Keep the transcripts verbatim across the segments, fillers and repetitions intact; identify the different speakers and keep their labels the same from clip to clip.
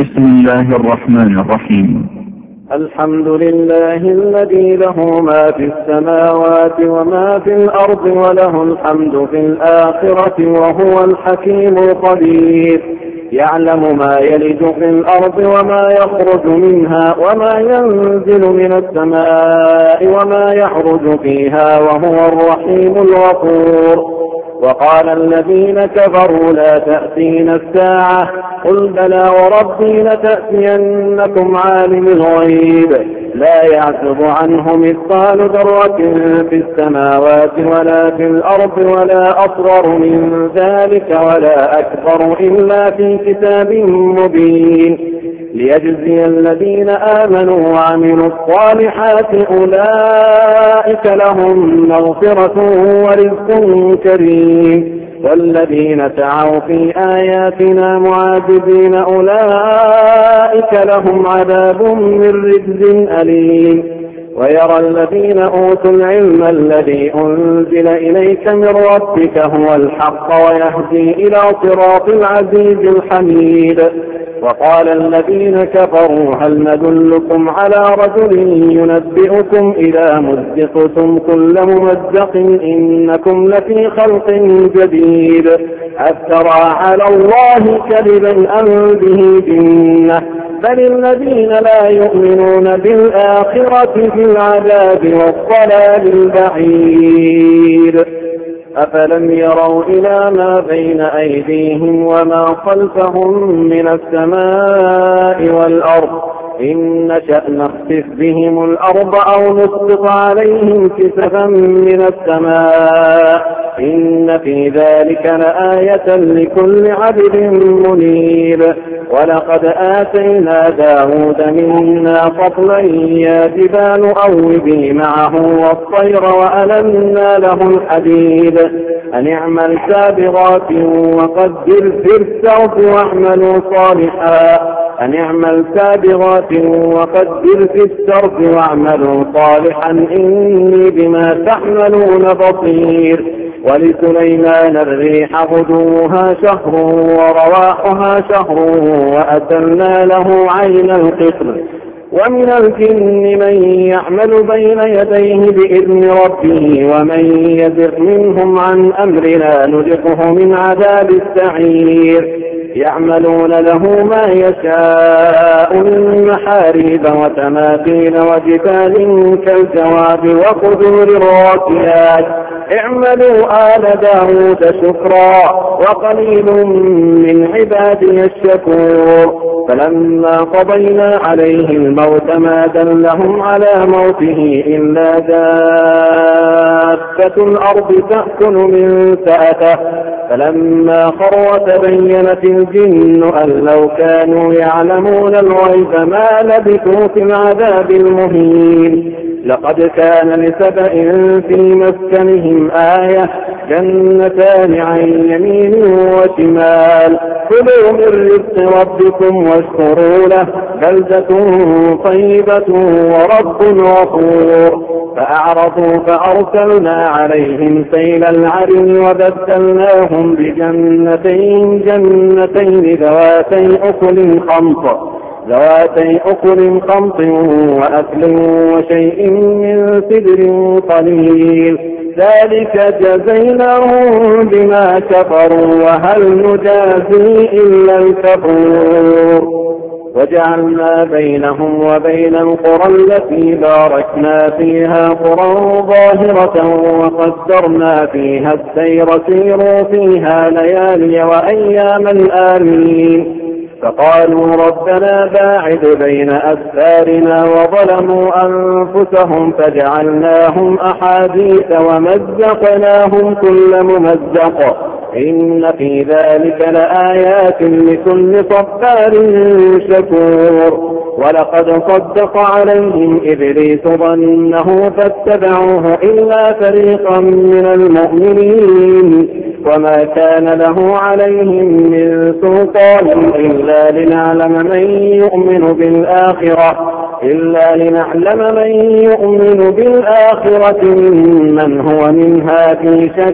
Speaker 1: بسم الله الرحمن الرحيم.
Speaker 2: الحمد لله الذي له ما في السماوات وما في الأرض وله الحمد في الآخرة وهو الحكيم الخبير. يعلم ما يلج في الأرض وما يخرج منها وما ينزل من السماء وما يخرج فيها وهو الرحيم الغفور. وقال الذين كفروا لا تأتينا الساعة قل بلى وربي لتأتينكم عالم الغيب لا يعزب عنه مثقال ذرة في السماوات ولا في الأرض ولا أصغر من ذلك ولا أكبر إلا في كتاب مبين ليجزي الذين آمنوا وعملوا الصالحات أولئك لهم مغفرة ورزق كريم. والذين سعوا في آياتنا معاجزين أولئك لهم عذاب من رجز أليم. ويرى الذين أوتوا العلم الذي أنزل إليك من ربك هو الحق ويهدي إلى صراط العزيز الحميد. وقال الذين كفروا هل ندلكم على رجل ينبئكم إذا مزقتم كل ممزق إنكم لفي خلق جديد أفترى على الله كذبا أم به جنة بل الذين لا يؤمنون بالآخرة في العذاب والضلال البعيد. أفلم يروا إلى ما بين أيديهم وما خلفهم من السماء والأرض إن نشأ نخسف بهم الأرض أو نسقط عليهم كسفا من السماء إن في ذلك لآية لكل عبد منيب. ولقد آتينا داود منا فضلا يا جبال أوبي معه والطير وألنا له الحديد أن اعمل سابغات وقدر في السرد واعملوا صالحا أن اعمل سابغات وقدر في السرد واعملوا صالحا إني بما تعملون بصير. ولسليمان الريح غدوها شهر ورواحها شهر وأسلنا له عين القطر. ومن الجن من يعمل بين يديه بإذن ربه ومن يزغ منهم عن أمرنا نذقه من عذاب السعير. يعملون له ما يشاء من محاريب وتماثيل وجفان كالجواب وقدور الراسيات اعملوا آل داود شكرا وقليل من عبادي الشكور. فلما قضينا عليه الموت ما دلهم على موته إلا دابة الأرض تأكل من سأته فلما خر تبينت الجن أن لو كانوا يعلمون الغيب ما لبثوا في العذاب المهين. لقد كان لسبأ في مسكنهم آية جنتان عن يمين وشمال كلوا من رزق ربكم واشكروا له بلدة طيبة ورب غفور. فأعرضوا فأرسلنا عليهم سيل العرم وبدلناهم بجنتين جنتين ذواتي أكل خمط ذواتي أكل خمط وأكل وشيء من سدر قليل ذلك جزيناهم بما كفروا وهل نجازي إلا الكفور. وجعلنا بينهم وبين القرى التي باركنا فيها قرى ظاهرة وقدرنا فيها السير سيروا فيها ليالي وأياما آمين. فقالوا ربنا باعد بين أسفارنا وظلموا أنفسهم فجعلناهم أحاديث ومزقناهم كل ممزق إن في ذلك لآيات لكل صبار شكور. ولقد صدق عليهم إبليس ظنه فاتبعوه إلا فريقا من المؤمنين وما كان له عليهم من سلطان إلا لنعلم من يؤمن بالآخرة إلا لنعلم من يؤمن بالآخرة ممن هو منها في شك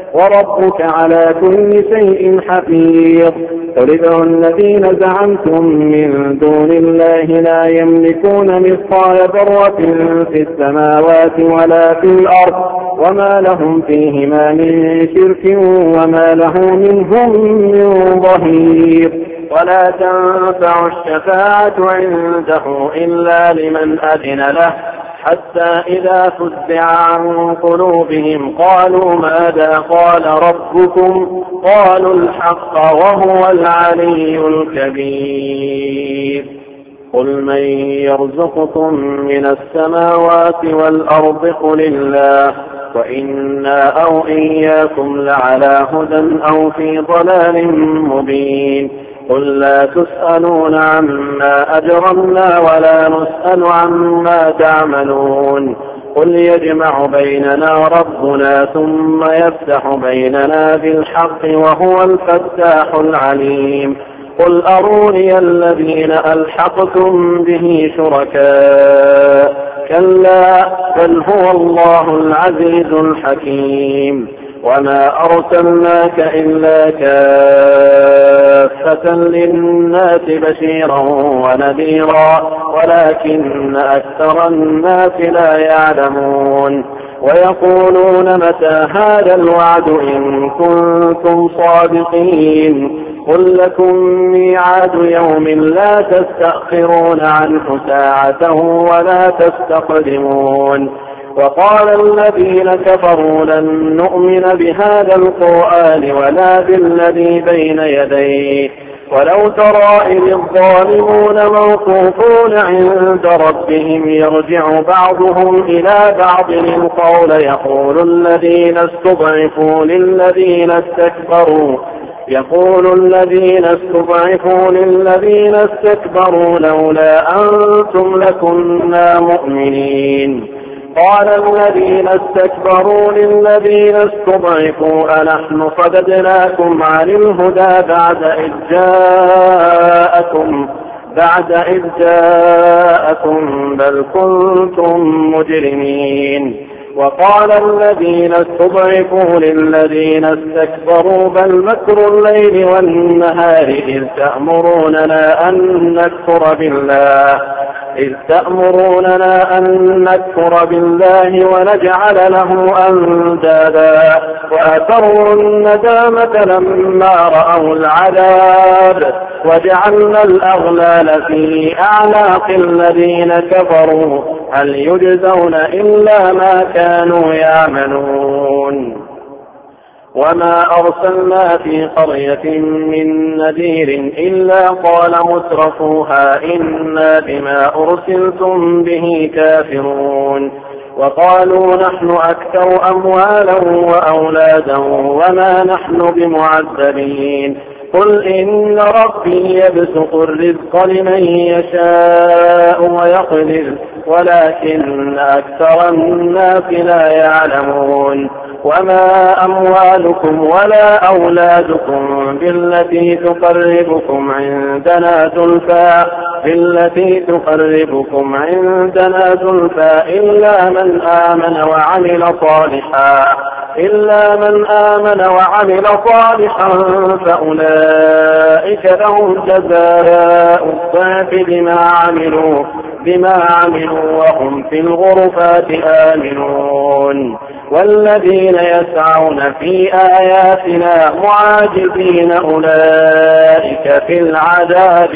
Speaker 2: وربك على كل شيء حفيظ. قل ادعوا الذين زعمتم من دون الله لا يملكون مثقال ذرة في السماوات ولا في الأرض وما لهم فيهما من شرك وما له منهم من ظهير. ولا تنفع الشفاعة عنده إلا لمن أذن له حتى إذا فزع عن قلوبهم قالوا ماذا قال ربكم قالوا الحق وهو العلي الكبير. قل من يرزقكم من السماوات والأرض قل الله وإنا أو إياكم لعلى هدى أو في ضلال مبين. قل لا تسألون عما أجرمنا ولا نسأل عما تعملون. قل يجمع بيننا ربنا ثم يفتح بيننا بالحق وهو الفتاح العليم. قل أروني الذين ألحقتم به شركاء كلا بل هو الله العزيز الحكيم. وما أرسلناك إلا كافة للناس بشيرا ونذيرا ولكن أكثر الناس لا يعلمون. ويقولون متى هذا الوعد إن كنتم صادقين. قل لكم ميعاد يوم لا تستأخرون عنه ساعة ولا تستقدمون. وقال الذين كفروا لن نؤمن بهذا القرآن ولا بالذي بين يديه ولو ترى إذ الظالمون موقوفون عند ربهم يرجع بعضهم إلى بعض القول يقول الذين استضعفوا للذين استكبروا يقول الذين استضعفوا للذين استكبروا لولا أنتم لكنا مؤمنين. قال الذين استكبروا للذين استضعفوا أنحن صددناكم عن الهدى بعد إذ جاءكم بعد إذ جاءكم بل كنتم مجرمين. وقال الذين استضعفوا للذين استكبروا بل مكر الليل والنهار إذ تأمروننا أن نكفر بالله إذ تأمروننا أن نكفر بالله ونجعل له أندادا وأسروا الندامة لما رأوا العذاب وجعلنا الأغلال في أعناق الذين كفروا هل يجزون إلا ما كانوا يعملون. وما أرسلنا في قرية من نذير إلا قال مترفوها إنا بما أرسلتم به كافرون. وقالوا نحن أكثر أموالا وأولادا وما نحن بمعذبين. قل إن ربي يبسط الرزق لمن يشاء ويقدر ولكن أكثر الناس لا يعلمون. وما أموالكم ولا أولادكم بالتي تقربكم عندنا زلفى بالتي تقربكم عندنا زلفى إلا من آمن وعمل صالحا إلا من آمن وعمل صالحا فأولئك لهم جزاء الضعف بما عملوا بما عملوا وهم في الغرفات آمنون. والذين يسعون في آياتنا معاجزين أولئك في العذاب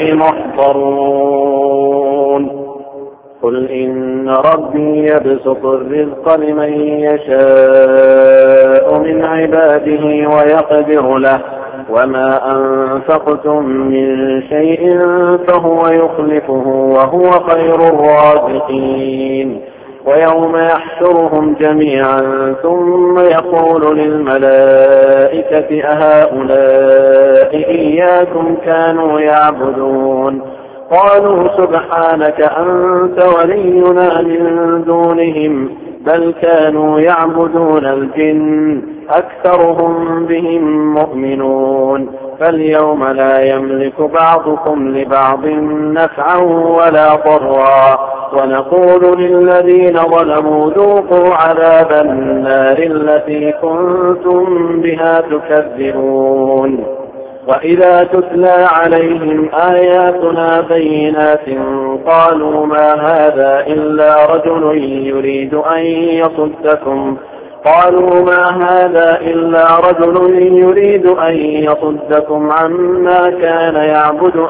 Speaker 2: محضرون. قل إن ربي يبسط الرزق لمن يشاء من عباده ويقدر له وما أنفقتم من شيء فهو يخلفه وهو خير الرازقين. ويوم يحشرهم جميعا ثم يقول للملائكة أهؤلاء إياكم كانوا يعبدون قالوا سبحانك أنت ولينا من دونهم بل كانوا يعبدون الجن أكثرهم بهم مؤمنون. فاليوم لا يملك بعضكم لبعض نفعا ولا ضرا ونقول للذين ظلموا ذوقوا عذاب النار التي كنتم بها تكذبون. وإذا تتلى عليهم آياتنا بينات قالوا ما هذا إلا رجل يريد أن يصدكم قالوا ما هذا إلا رجل يريد أن يصدكم عما كان يعبد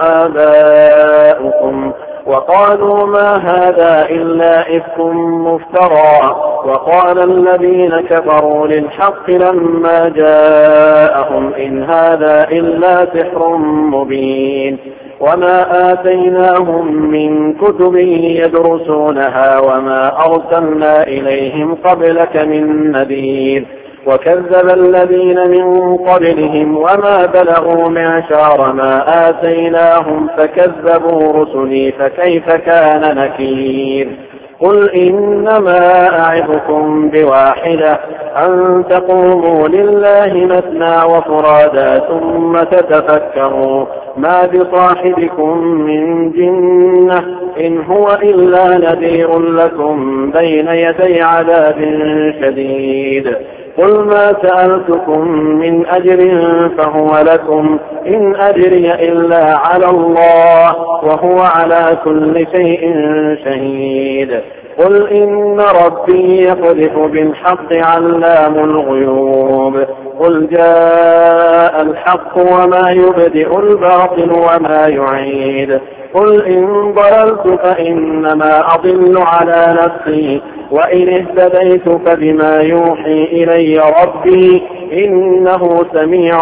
Speaker 2: آباؤكم وقالوا ما هذا إلا إفك مفترى. وقال الذين كفروا للحق لما جاءهم إن هذا إلا سحر مبين. وما آتيناهم من كتب يدرسونها وما أرسلنا إليهم قبلك من نذير. وكذب الذين من قبلهم وما بلغوا معشار ما آتيناهم فكذبوا رسلي فكيف كان نكير. قل إنما أعظكم بواحدة أن تقوموا لله مثنى وفرادا ثم تتفكروا ما بصاحبكم من جنة إن هو إلا نذير لكم بين يدي عذاب شديد. قل ما سألتكم من أجر فهو لكم إن أجري إلا على الله وهو على كل شيء شهيد. قل إن ربي يقذف بالحق علام الغيوب. قل جاء الحق وما يبدئ الباطل وما يعيد. قل إن ضللت فإنما أضل على نفسي وإن اهتديت فبما يوحي إلي ربي إنه سميع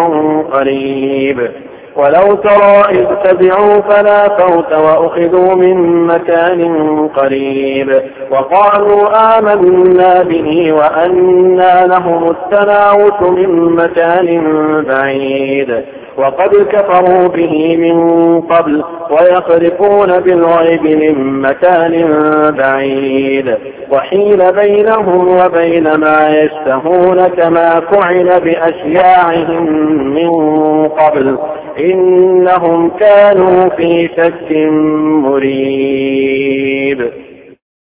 Speaker 2: قريب. ولو ترى إذ تبعوا فلا فوت وأخذوا من مكان قريب وقالوا آمنا به وأنى لهم التناوش من مكان بعيد وقد كفروا به من قبل ويخرفون بالغيب من مكان بعيد وحيل بينهم وبين ما يشتهون كما فعل بأشياعهم من قبل إنهم كانوا في شك مريب.